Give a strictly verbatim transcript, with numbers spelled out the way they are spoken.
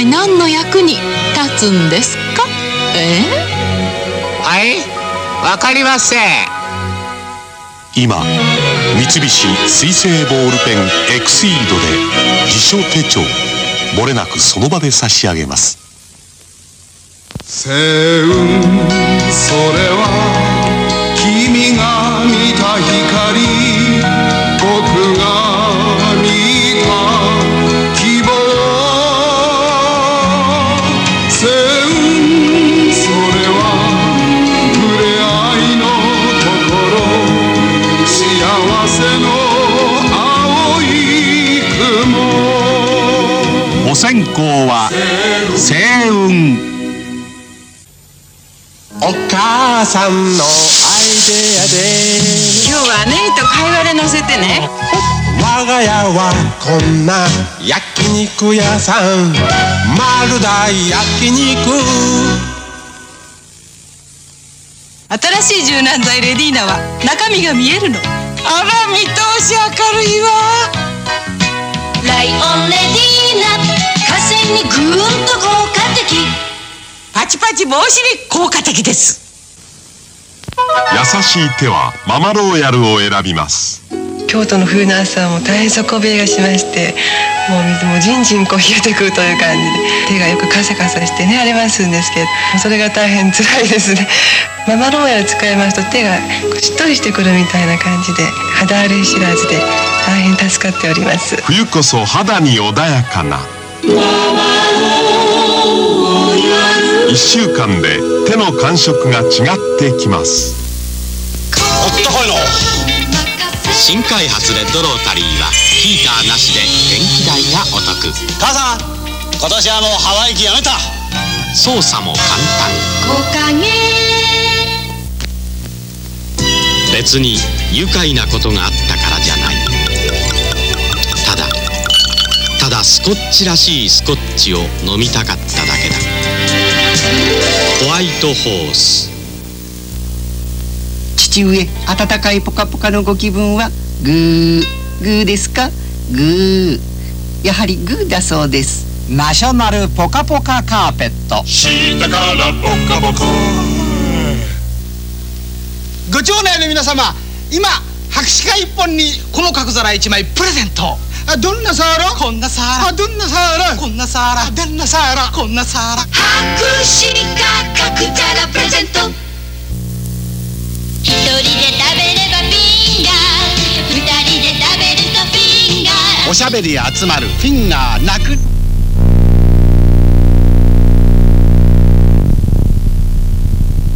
体何の役に立つんですか？えはい、わかりません。 今三菱水性ボールペンエクシードで辞書手帳、もれなくその場で差し上げます。 星雲、それは君が見た光、僕が見た希望。星雲、それは触れ合いの心、幸せの青い雲。 お線香は星雲。 お母さんのアイデアで今日はネギと貝割れ乗せてね。 我が家はこんな焼肉屋さん、丸大焼肉。 新しい柔軟剤レディーナは中身が見えるの。あら、見通し明るいわ。 ライオンレディーナ、火星にぐーんと効果的。 パチパチ防止に効果的です。 優しい手はママローヤルを選びます。 京都の冬の朝はもう大変底冷えがしまして、もう水もじんじんこう冷えてくるという感じで、手がよくカサカサしてね荒れますんですけど、それが大変辛いですね。ママローヤル使いますと手がしっとりしてくるみたいな感じで、肌荒れ知らずで大変助かっております。 冬こそ肌に穏やかな。いっしゅうかんで手の感触が違ってきます。 あったかいの。新開発レッドロータリーはヒーターなしで電気代がお得。 母さん、今年はもうハワイ機やめた。 操作も簡単。 木陰。 別に愉快なことがあったからじゃない。ただただスコッチらしいスコッチを飲みたかっただけだ。ホワイトホース。 父上、暖かいポカポカのご気分はグーグーですか？グー。やはりグーだそうです。 ナショナルポカポカカーペット。 下からポカポカ。 ご町内の皆様、今白紙会一本にこの角皿一枚プレゼント。あ、どんなサーラ？こんなサーラ。あ、どんなサーラ？こんなサーラ。どんなサーラ？こんなサーラ。 白紙か角皿プレゼント。一人で食べればフィンガー、二人で食べるとフィンガー。 おしゃべり集まるフィンガー泣く。